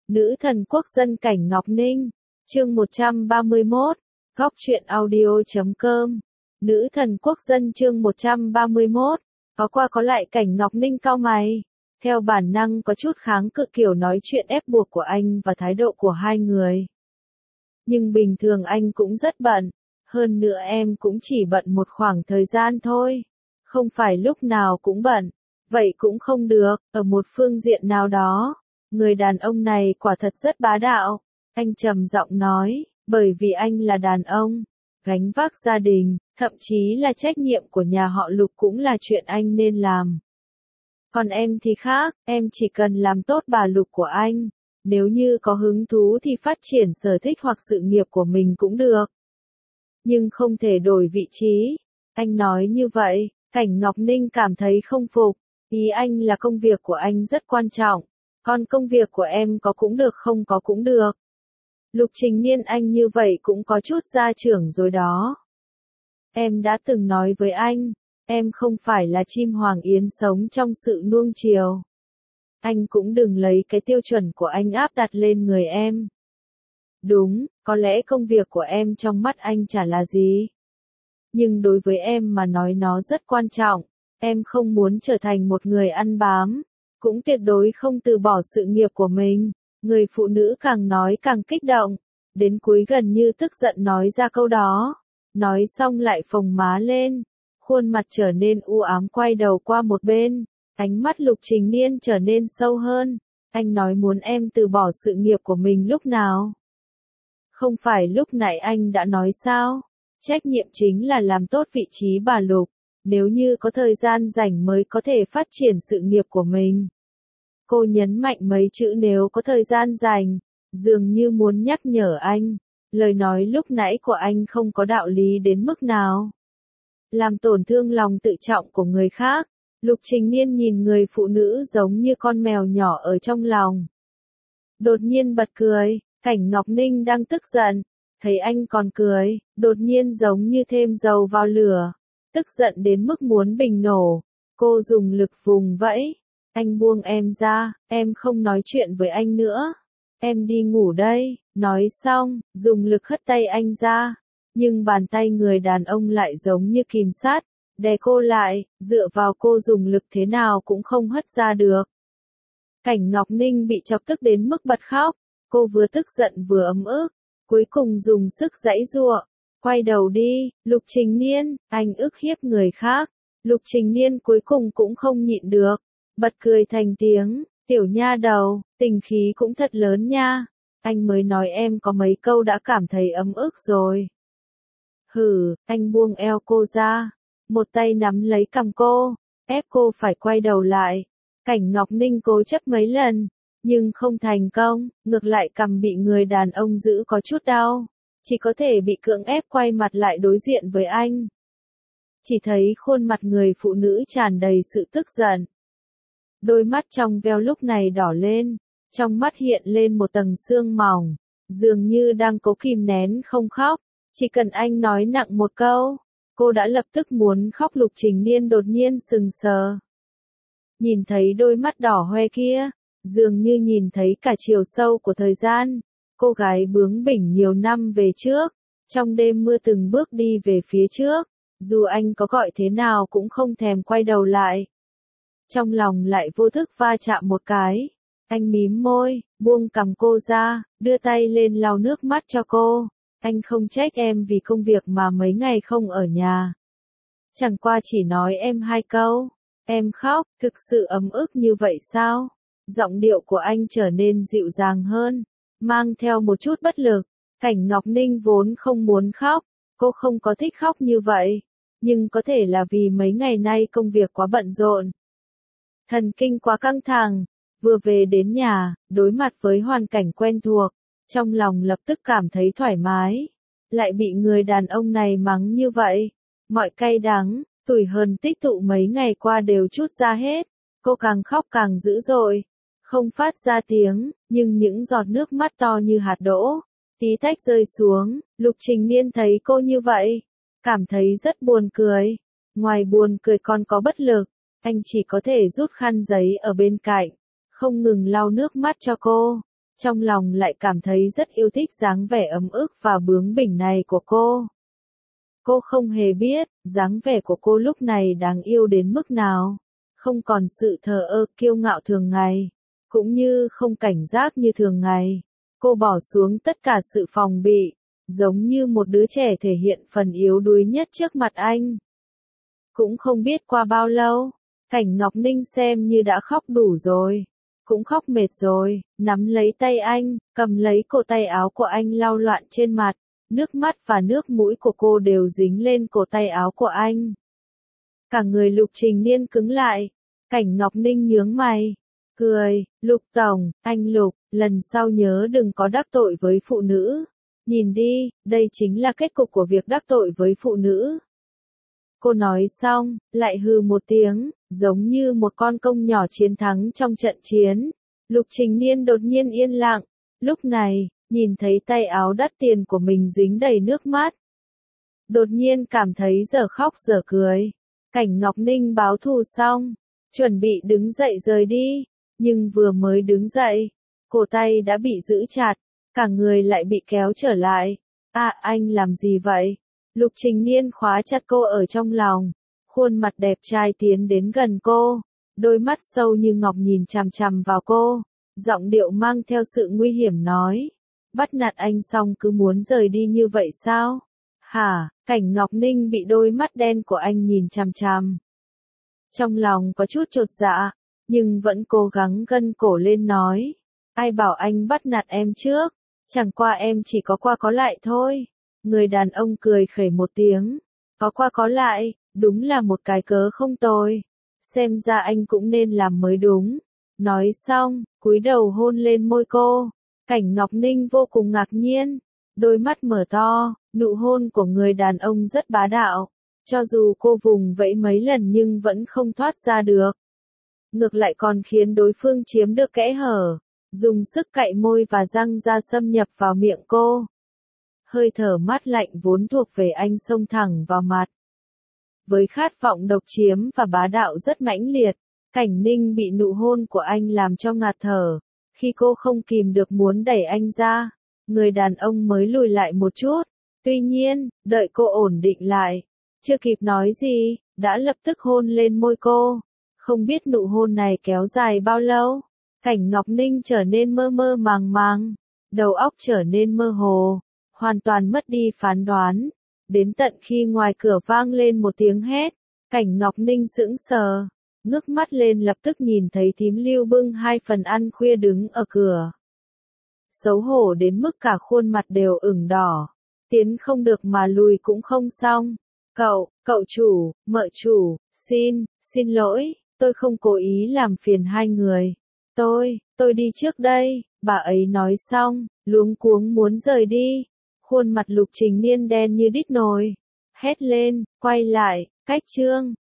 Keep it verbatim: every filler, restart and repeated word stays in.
Nữ thần quốc dân Cảnh Ngọc Ninh, chương một trăm ba mươi mốt, góc truyện audio chấm com. Nữ thần quốc dân chương một trăm ba mươi mốt, có qua có lại Cảnh Ngọc Ninh cau mày. Theo bản năng có chút kháng cự kiểu nói chuyện ép buộc của anh và thái độ của hai người. Nhưng bình thường anh cũng rất bận, hơn nữa em cũng chỉ bận một khoảng thời gian thôi. Không phải lúc nào cũng bận, vậy cũng không được, ở một phương diện nào đó. Người đàn ông này quả thật rất bá đạo, anh trầm giọng nói, bởi vì anh là đàn ông, gánh vác gia đình, thậm chí là trách nhiệm của nhà họ Lục cũng là chuyện anh nên làm. Còn em thì khác, em chỉ cần làm tốt bà Lục của anh, nếu như có hứng thú thì phát triển sở thích hoặc sự nghiệp của mình cũng được. Nhưng không thể đổi vị trí, anh nói như vậy, Cảnh Ngọc Ninh cảm thấy không phục, ý anh là công việc của anh rất quan trọng. Còn công việc của em có cũng được không có cũng được. Lục Trình Niên anh như vậy cũng có chút gia trưởng rồi đó. Em đã từng nói với anh, em không phải là chim hoàng yến sống trong sự nuông chiều. Anh cũng đừng lấy cái tiêu chuẩn của anh áp đặt lên người em. Đúng, có lẽ công việc của em trong mắt anh chả là gì. Nhưng đối với em mà nói nó rất quan trọng, em không muốn trở thành một người ăn bám. Cũng tuyệt đối không từ bỏ sự nghiệp của mình. Người phụ nữ càng nói càng kích động, đến cuối gần như tức giận nói ra câu đó. Nói xong lại phồng má lên, khuôn mặt trở nên u ám quay đầu qua một bên, ánh mắt Lục Trình Niên trở nên sâu hơn. Anh nói muốn em từ bỏ sự nghiệp của mình lúc nào? Không phải lúc nãy anh đã nói sao? Trách nhiệm chính là làm tốt vị trí bà Lục. Nếu như có thời gian rảnh mới có thể phát triển sự nghiệp của mình. Cô nhấn mạnh mấy chữ nếu có thời gian rảnh, dường như muốn nhắc nhở anh, lời nói lúc nãy của anh không có đạo lý đến mức nào. Làm tổn thương lòng tự trọng của người khác, Lục Trình Niên nhìn người phụ nữ giống như con mèo nhỏ ở trong lòng. Đột nhiên bật cười, Cảnh Ngọc Ninh đang tức giận, thấy anh còn cười, đột nhiên giống như thêm dầu vào lửa. Tức giận đến mức muốn bình nổ, cô dùng lực vùng vẫy, anh buông em ra, em không nói chuyện với anh nữa, em đi ngủ đây, nói xong, dùng lực hất tay anh ra, nhưng bàn tay người đàn ông lại giống như kìm sát, đè cô lại, dựa vào cô dùng lực thế nào cũng không hất ra được. Cảnh Ngọc Ninh bị chọc tức đến mức bật khóc, cô vừa tức giận vừa ấm ức, cuối cùng dùng sức giãy giụa. Quay đầu đi, Lục Trình Niên, anh ức hiếp người khác. Lục Trình Niên cuối cùng cũng không nhịn được, bật cười thành tiếng, tiểu nha đầu, tình khí cũng thật lớn nha. Anh mới nói em có mấy câu đã cảm thấy ấm ức rồi. Hừ, anh buông eo cô ra, một tay nắm lấy cằm cô, ép cô phải quay đầu lại. Cảnh Ngọc Ninh cố chấp mấy lần, nhưng không thành công, ngược lại cằm bị người đàn ông giữ có chút đau. Chỉ có thể bị cưỡng ép quay mặt lại đối diện với anh. Chỉ thấy khuôn mặt người phụ nữ tràn đầy sự tức giận. Đôi mắt trong veo lúc này đỏ lên, trong mắt hiện lên một tầng sương mỏng, dường như đang cố kìm nén không khóc. Chỉ cần anh nói nặng một câu, cô đã lập tức muốn khóc. Lục Trình Niên đột nhiên sừng sờ. Nhìn thấy đôi mắt đỏ hoe kia, dường như nhìn thấy cả chiều sâu của thời gian. Cô gái bướng bỉnh nhiều năm về trước, trong đêm mưa từng bước đi về phía trước, dù anh có gọi thế nào cũng không thèm quay đầu lại. Trong lòng lại vô thức va chạm một cái, anh mím môi, buông cằm cô ra, đưa tay lên lau nước mắt cho cô. Anh không trách em vì công việc mà mấy ngày không ở nhà. Chẳng qua chỉ nói em hai câu, em khóc, thực sự ấm ức như vậy sao? Giọng điệu của anh trở nên dịu dàng hơn, mang theo một chút bất lực. Cảnh Ngọc Ninh vốn không muốn khóc, cô không có thích khóc như vậy, nhưng có thể là vì mấy ngày nay công việc quá bận rộn. Thần kinh quá căng thẳng, vừa về đến nhà, đối mặt với hoàn cảnh quen thuộc, trong lòng lập tức cảm thấy thoải mái, lại bị người đàn ông này mắng như vậy. Mọi cay đắng, tủi hờn tích tụ mấy ngày qua đều trút ra hết, cô càng khóc càng dữ dội. Không phát ra tiếng, nhưng những giọt nước mắt to như hạt đỗ, tí tách rơi xuống. Lục Trình Niên thấy cô như vậy, cảm thấy rất buồn cười. Ngoài buồn cười còn có bất lực, anh chỉ có thể rút khăn giấy ở bên cạnh, không ngừng lau nước mắt cho cô. trong lòng lại cảm thấy rất yêu thích dáng vẻ ấm ức và bướng bỉnh này của cô. Cô không hề biết, dáng vẻ của cô lúc này đáng yêu đến mức nào. Không còn sự thờ ơ kiêu ngạo thường ngày, cũng như không cảnh giác như thường ngày. Cô bỏ xuống tất cả sự phòng bị, giống như một đứa trẻ thể hiện phần yếu đuối nhất trước mặt anh. Cũng không biết qua bao lâu, Cảnh Ngọc Ninh xem như đã khóc đủ rồi, cũng khóc mệt rồi, nắm lấy tay anh, cầm lấy cổ tay áo của anh lau loạn trên mặt, nước mắt và nước mũi của cô đều dính lên cổ tay áo của anh. Cả người Lục Trình Niên cứng lại, Cảnh Ngọc Ninh nhướng mày, cười, Lục Tổng, anh Lục, lần sau nhớ đừng có đắc tội với phụ nữ. Nhìn đi, đây chính là kết cục của việc đắc tội với phụ nữ. Cô nói xong, lại hừ một tiếng, giống như một con công nhỏ chiến thắng trong trận chiến. Lục Trình Niên đột nhiên yên lặng, lúc này, nhìn thấy tay áo đắt tiền của mình dính đầy nước mắt. Đột nhiên cảm thấy giờ khóc giờ cười. Cảnh Ngọc Ninh báo thù xong, chuẩn bị đứng dậy rời đi, nhưng vừa mới đứng dậy, cổ tay đã bị giữ chặt, cả người lại bị kéo trở lại. À, anh làm gì vậy? Lục Trình Niên khóa chặt cô ở trong lòng, khuôn mặt đẹp trai tiến đến gần cô, đôi mắt sâu như ngọc nhìn chằm chằm vào cô, giọng điệu mang theo sự nguy hiểm nói, bắt nạt anh xong cứ muốn rời đi như vậy sao? Hả? Cảnh Ngọc Ninh bị đôi mắt đen của anh nhìn chằm chằm. Trong lòng có chút chột dạ, nhưng vẫn cố gắng gân cổ lên nói, ai bảo anh bắt nạt em trước, chẳng qua em chỉ có qua có lại thôi. Người đàn ông cười khẩy một tiếng, có qua có lại, đúng là một cái cớ không tồi. Xem ra anh cũng nên làm mới đúng. Nói xong, cúi đầu hôn lên môi cô. Cảnh Ngọc Ninh vô cùng ngạc nhiên, đôi mắt mở to, nụ hôn của người đàn ông rất bá đạo. Cho dù cô vùng vẫy mấy lần nhưng vẫn không thoát ra được. Ngược lại còn khiến đối phương chiếm được kẽ hở, dùng sức cạy môi và răng ra xâm nhập vào miệng cô. Hơi thở mát lạnh vốn thuộc về anh xông thẳng vào mặt. Với khát vọng độc chiếm và bá đạo rất mãnh liệt, Cảnh Ninh bị nụ hôn của anh làm cho ngạt thở. Khi cô không kìm được muốn đẩy anh ra, người đàn ông mới lùi lại một chút. Tuy nhiên, đợi cô ổn định lại, chưa kịp nói gì, đã lập tức hôn lên môi cô. Không biết nụ hôn này kéo dài bao lâu, Cảnh Ngọc Ninh trở nên mơ mơ màng màng, đầu óc trở nên mơ hồ, hoàn toàn mất đi phán đoán. Đến tận khi ngoài cửa vang lên một tiếng hét, Cảnh Ngọc Ninh sững sờ, ngước mắt lên lập tức nhìn thấy thím Lưu bưng hai phần ăn khuya đứng ở cửa. Xấu hổ đến mức cả khuôn mặt đều ửng đỏ, tiến không được mà lùi cũng không xong. Cậu, cậu chủ, mợ chủ, xin, xin lỗi, tôi không cố ý làm phiền hai người. Tôi, tôi đi trước đây, bà ấy nói xong, luống cuống muốn rời đi. Khuôn mặt Lục Trình Niên đen như đít nồi, hét lên, quay lại, cách Trương,